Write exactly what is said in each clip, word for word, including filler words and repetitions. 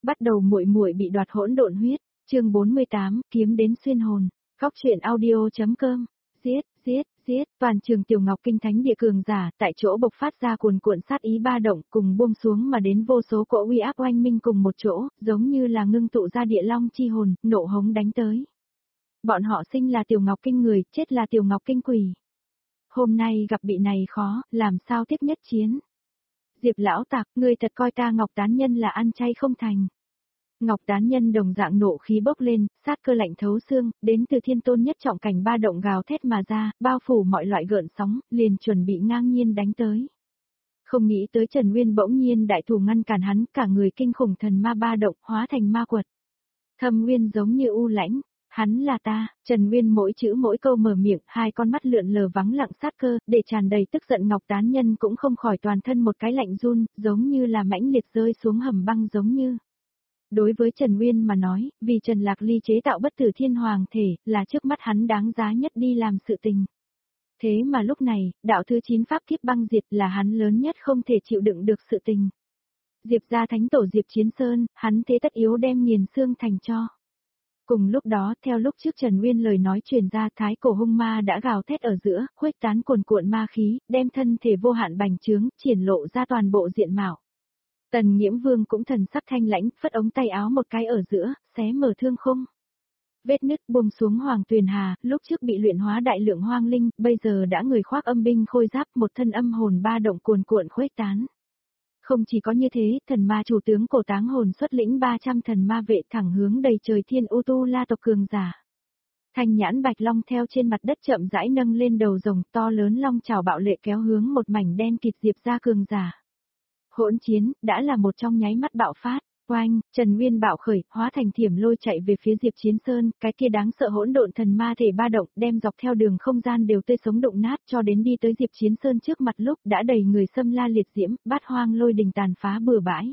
Bắt đầu muội muội bị đoạt hỗn độn huyết, chương bốn mươi tám, kiếm đến xuyên hồn. Góc truyện audio chấm com. Giết, giết, giết, toàn trường Tiểu Ngọc Kinh thánh địa cường giả, tại chỗ bộc phát ra cuồn cuộn sát ý ba động, cùng buông xuống mà đến vô số cỗ uy áp oanh minh cùng một chỗ, giống như là ngưng tụ ra địa long chi hồn, nộ hống đánh tới. Bọn họ sinh là Tiểu Ngọc Kinh người, chết là Tiểu Ngọc Kinh quỷ. Hôm nay gặp bị này khó, làm sao tiếp nhất chiến? Diệp lão tạc, ngươi thật coi ta Ngọc Tán Nhân là ăn chay không thành. Ngọc Tán Nhân đồng dạng nộ khí bốc lên, sát cơ lạnh thấu xương, đến từ thiên tôn nhất trọng cảnh ba động gào thét mà ra, bao phủ mọi loại gợn sóng, liền chuẩn bị ngang nhiên đánh tới. Không nghĩ tới Trần Nguyên bỗng nhiên đại thủ ngăn cản hắn, cả người kinh khủng thần ma ba động, hóa thành ma quật. Thâm Nguyên giống như u lãnh, hắn là ta, Trần Nguyên mỗi chữ mỗi câu mở miệng, hai con mắt lượn lờ vắng lặng sát cơ, để tràn đầy tức giận Ngọc Tán Nhân cũng không khỏi toàn thân một cái lạnh run, giống như là mãnh liệt rơi xuống hầm băng giống như. Đối với Trần Nguyên mà nói, vì Trần Lạc Ly chế tạo bất tử thiên hoàng thể, là trước mắt hắn đáng giá nhất đi làm sự tình. Thế mà lúc này, đạo thứ chín pháp kiếp băng diệt là hắn lớn nhất không thể chịu đựng được sự tình. Diệp gia thánh tổ Diệp Chiến Sơn, hắn thế tất yếu đem nghiền xương thành cho. Cùng lúc đó, theo lúc trước Trần Nguyên lời nói truyền ra, thái cổ hung ma đã gào thét ở giữa, khuếch tán cuồn cuộn ma khí, đem thân thể vô hạn bành trướng, triển lộ ra toàn bộ diện mạo. Tần Nghiễm Vương cũng thần sắc thanh lãnh, phất ống tay áo một cái ở giữa, xé mở thương khung. Vết nứt buông xuống Hoàng Tuyền Hà, lúc trước bị luyện hóa đại lượng hoang linh, bây giờ đã người khoác âm binh khôi giáp, một thân âm hồn ba động cuồn cuộn khuếch tán. Không chỉ có như thế, thần ma chủ tướng Cổ Táng Hồn xuất lĩnh ba trăm thần ma vệ thẳng hướng đầy trời thiên u tu la tộc cường giả. Thanh nhãn bạch long theo trên mặt đất chậm rãi nâng lên đầu rồng, to lớn long trảo bạo lệ kéo hướng một mảnh đen kịt Diệp gia cường giả. Hỗn chiến, đã là một trong nháy mắt bạo phát, oanh, Trần Nguyên bạo khởi, hóa thành thiểm lôi chạy về phía Diệp Chiến Sơn, cái kia đáng sợ hỗn độn thần ma thể ba động, đem dọc theo đường không gian đều tươi sống đụng nát cho đến đi tới Diệp Chiến Sơn trước mặt lúc đã đầy người xâm la liệt diễm, bát hoang lôi đình tàn phá bừa bãi.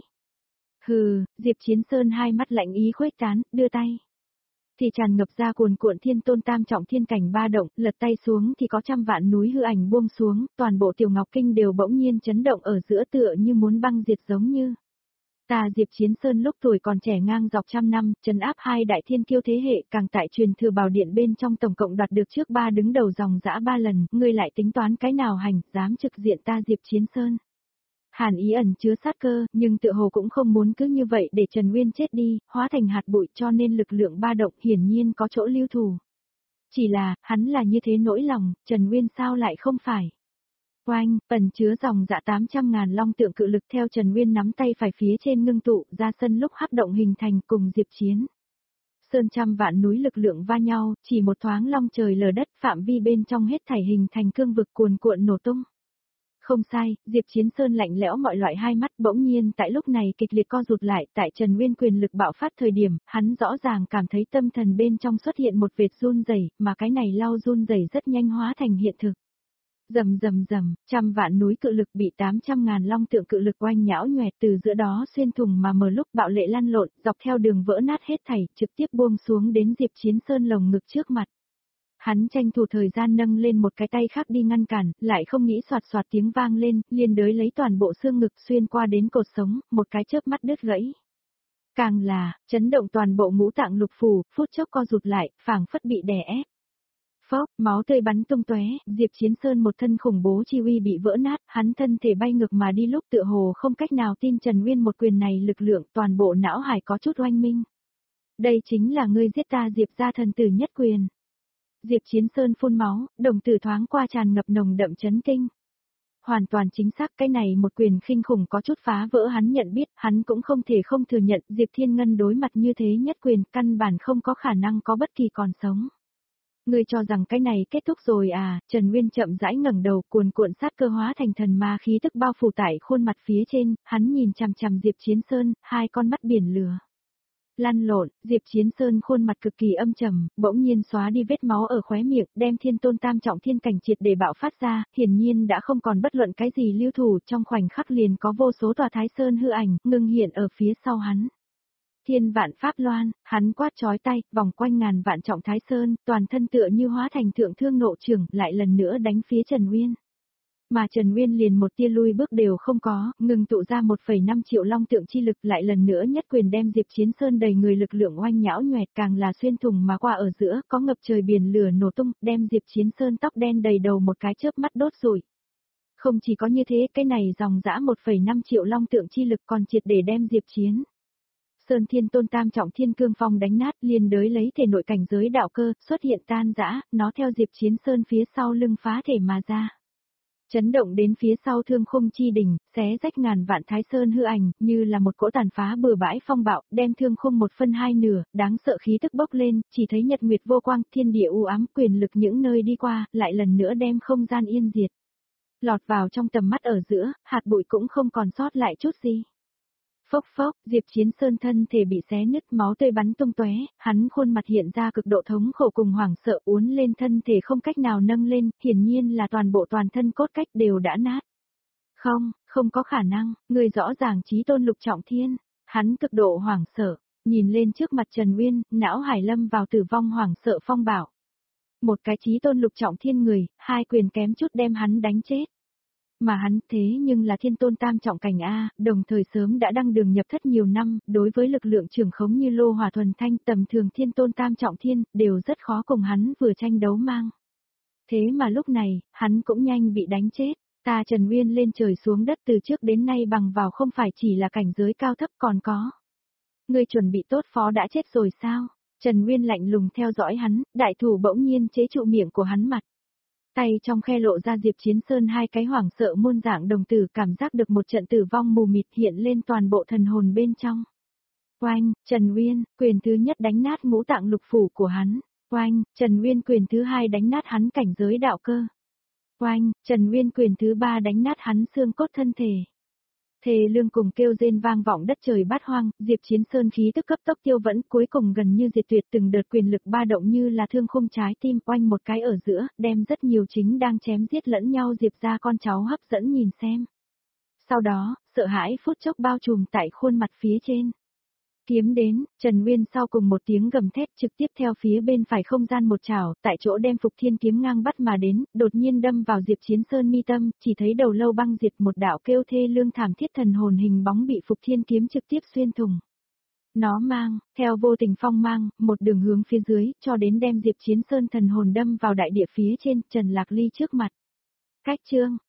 Hừ, Diệp Chiến Sơn hai mắt lạnh ý khuếch tán, đưa tay. Thì tràn ngập ra cuồn cuộn thiên tôn tam trọng thiên cảnh ba động, lật tay xuống thì có trăm vạn núi hư ảnh buông xuống, toàn bộ Tiểu Ngọc Kinh đều bỗng nhiên chấn động ở giữa tựa như muốn băng diệt giống như. Ta Diệp Chiến Sơn lúc tuổi còn trẻ ngang dọc trăm năm, trấn áp hai đại thiên kiêu thế hệ, càng tại truyền thừa bảo điện bên trong tổng cộng đoạt được trước ba đứng đầu dòng dã ba lần, ngươi lại tính toán cái nào hành, dám trực diện ta Diệp Chiến Sơn. Hàn ý ẩn chứa sát cơ, nhưng tựa hồ cũng không muốn cứ như vậy để Trần Nguyên chết đi, hóa thành hạt bụi cho nên lực lượng ba động hiển nhiên có chỗ lưu thủ. Chỉ là, hắn là như thế nỗi lòng, Trần Nguyên sao lại không phải. Oanh, phần chứa dòng dạ tám trăm ngàn long tượng cự lực theo Trần Nguyên nắm tay phải phía trên ngưng tụ ra sân lúc hắc động hình thành cùng Diệp Chiến. Sơn trăm vạn núi lực lượng va nhau, chỉ một thoáng long trời lở đất phạm vi bên trong hết thảy hình thành cương vực cuồn cuộn nổ tung. Không sai, Diệp Chiến Sơn lạnh lẽo mọi loại hai mắt bỗng nhiên tại lúc này kịch liệt co rụt lại, tại Trần Nguyên quyền lực bạo phát thời điểm, hắn rõ ràng cảm thấy tâm thần bên trong xuất hiện một vệt run rẩy, mà cái này lau run rẩy rất nhanh hóa thành hiện thực. Rầm rầm rầm, trăm vạn núi cự lực bị tám trăm ngàn long tượng cự lực oanh nhão nhoẹt từ giữa đó xuyên thủng mà mở lúc bạo lệ lăn lộn, dọc theo đường vỡ nát hết thảy, trực tiếp buông xuống đến Diệp Chiến Sơn lồng ngực trước mặt. Hắn tranh thủ thời gian nâng lên một cái tay khác đi ngăn cản, lại không nghĩ soạt soạt tiếng vang lên, liên đới lấy toàn bộ xương ngực xuyên qua đến cột sống, một cái chớp mắt đứt gãy. Càng là, chấn động toàn bộ ngũ tạng lục phủ, phút chốc co rụt lại, phảng phất bị đè ép. Phốc, máu tươi bắn tung tóe, Diệp Chiến Sơn một thân khủng bố chi uy bị vỡ nát, hắn thân thể bay ngược mà đi lúc tựa hồ không cách nào tin Trần Nguyên một quyền này lực lượng, toàn bộ não hải có chút oanh minh. Đây chính là ngươi giết ta Diệp gia thần tử nhất quyền. Diệp Chiến Sơn phun máu, đồng tử thoáng qua tràn ngập nồng đậm chấn kinh. Hoàn toàn chính xác, cái này một quyền khinh khủng có chút phá vỡ hắn nhận biết, hắn cũng không thể không thừa nhận Diệp Thiên Ngân đối mặt như thế nhất quyền căn bản không có khả năng có bất kỳ còn sống. Ngươi cho rằng cái này kết thúc rồi à? Trần Nguyên chậm rãi ngẩng đầu, cuồn cuộn sát cơ hóa thành thần ma khí tức bao phủ tại khuôn mặt phía trên, hắn nhìn chằm chằm Diệp Chiến Sơn, hai con mắt biển lửa. Lăn lộn, Diệp Chiến Sơn khuôn mặt cực kỳ âm trầm, bỗng nhiên xóa đi vết máu ở khóe miệng, đem thiên tôn tam trọng thiên cảnh triệt để bạo phát ra, hiển nhiên đã không còn bất luận cái gì lưu thủ, trong khoảnh khắc liền có vô số tòa Thái Sơn hư ảnh, ngưng hiện ở phía sau hắn. Thiên vạn pháp loan, hắn quát chói tay, vòng quanh ngàn vạn trọng Thái Sơn, toàn thân tựa như hóa thành thượng thương nộ trưởng, lại lần nữa đánh phía Trần Nguyên. Mà Trần Nguyên liền một tia lui bước đều không có, ngừng tụ ra một phẩy năm triệu long tượng chi lực lại lần nữa nhất quyền đem Diệp Chiến Sơn đầy người lực lượng oanh nhão nhoẹt càng là xuyên thủng mà qua ở giữa, có ngập trời biển lửa nổ tung, đem Diệp Chiến Sơn tóc đen đầy đầu một cái chớp mắt đốt rụi. Không chỉ có như thế, cái này dòng dã một phẩy năm triệu long tượng chi lực còn triệt để đem Diệp Chiến Sơn Thiên Tôn Tam Trọng Thiên Cương Phong đánh nát, liền đới lấy thể nội cảnh giới đạo cơ, xuất hiện tan rã, nó theo Diệp Chiến Sơn phía sau lưng phá thể mà ra. Chấn động đến phía sau thương khung chi đỉnh, xé rách ngàn vạn thái sơn hư ảnh, như là một cỗ tàn phá bừa bãi phong bạo, đem thương khung một phân hai nửa, đáng sợ khí tức bốc lên, chỉ thấy nhật nguyệt vô quang, thiên địa u ám, quyền lực những nơi đi qua, lại lần nữa đem không gian yên diệt. Lọt vào trong tầm mắt ở giữa, hạt bụi cũng không còn sót lại chút gì. Phốc phốc, Diệp Chiến Sơn thân thể bị xé nứt, máu tươi bắn tung tóe, hắn khuôn mặt hiện ra cực độ thống khổ cùng hoảng sợ, uốn lên thân thể không cách nào nâng lên, hiển nhiên là toàn bộ toàn thân cốt cách đều đã nát. Không, không có khả năng, người rõ ràng chí tôn lục trọng thiên, hắn cực độ hoảng sợ, nhìn lên trước mặt Trần Uyên, não hải lâm vào tử vong hoảng sợ phong bảo. Một cái chí tôn lục trọng thiên người, hai quyền kém chút đem hắn đánh chết. Mà hắn thế nhưng là thiên tôn tam trọng cảnh A, đồng thời sớm đã đăng đường nhập thất nhiều năm, đối với lực lượng trưởng khống như lô hỏa thuần thanh tầm thường thiên tôn tam trọng thiên, đều rất khó cùng hắn vừa tranh đấu mang. Thế mà lúc này, hắn cũng nhanh bị đánh chết, ta Trần Uyên lên trời xuống đất từ trước đến nay bằng vào không phải chỉ là cảnh giới cao thấp còn có. Ngươi chuẩn bị tốt phó đã chết rồi sao? Trần Uyên lạnh lùng theo dõi hắn, đại thủ bỗng nhiên chế trụ miệng của hắn mặt. Tay trong khe lộ ra Diệp Chiến Sơn hai cái hoảng sợ muôn dạng đồng tử cảm giác được một trận tử vong mù mịt hiện lên toàn bộ thần hồn bên trong. Oanh, Trần Uyên, quyền thứ nhất đánh nát ngũ tạng lục phủ của hắn. Oanh, Trần Uyên quyền thứ hai đánh nát hắn cảnh giới đạo cơ. Oanh, Trần Uyên quyền thứ ba đánh nát hắn xương cốt thân thể. Thề lương cùng kêu rên vang vọng đất trời bát hoang, Diệp Chiến Sơn khí tức cấp tốc tiêu vẫn cuối cùng gần như diệt tuyệt từng đợt quyền lực ba động như là thương khung trái tim oanh một cái ở giữa, đem rất nhiều chính đang chém giết lẫn nhau Diệp ra con cháu hấp dẫn nhìn xem. Sau đó, sợ hãi phút chốc bao trùm tại khuôn mặt phía trên. Kiếm đến, Trần Uyên sau cùng một tiếng gầm thét trực tiếp theo phía bên phải không gian một chảo, tại chỗ đem Phục Thiên kiếm ngang bắt mà đến, đột nhiên đâm vào Diệp Chiến Sơn mi tâm, chỉ thấy đầu lâu băng diệt một đạo kêu thê lương thảm thiết thần hồn hình bóng bị Phục Thiên kiếm trực tiếp xuyên thủng. Nó mang, theo vô tình phong mang, một đường hướng phía dưới, cho đến đem Diệp Chiến Sơn thần hồn đâm vào đại địa phía trên, Trần Lạc Ly trước mặt. Cách chương,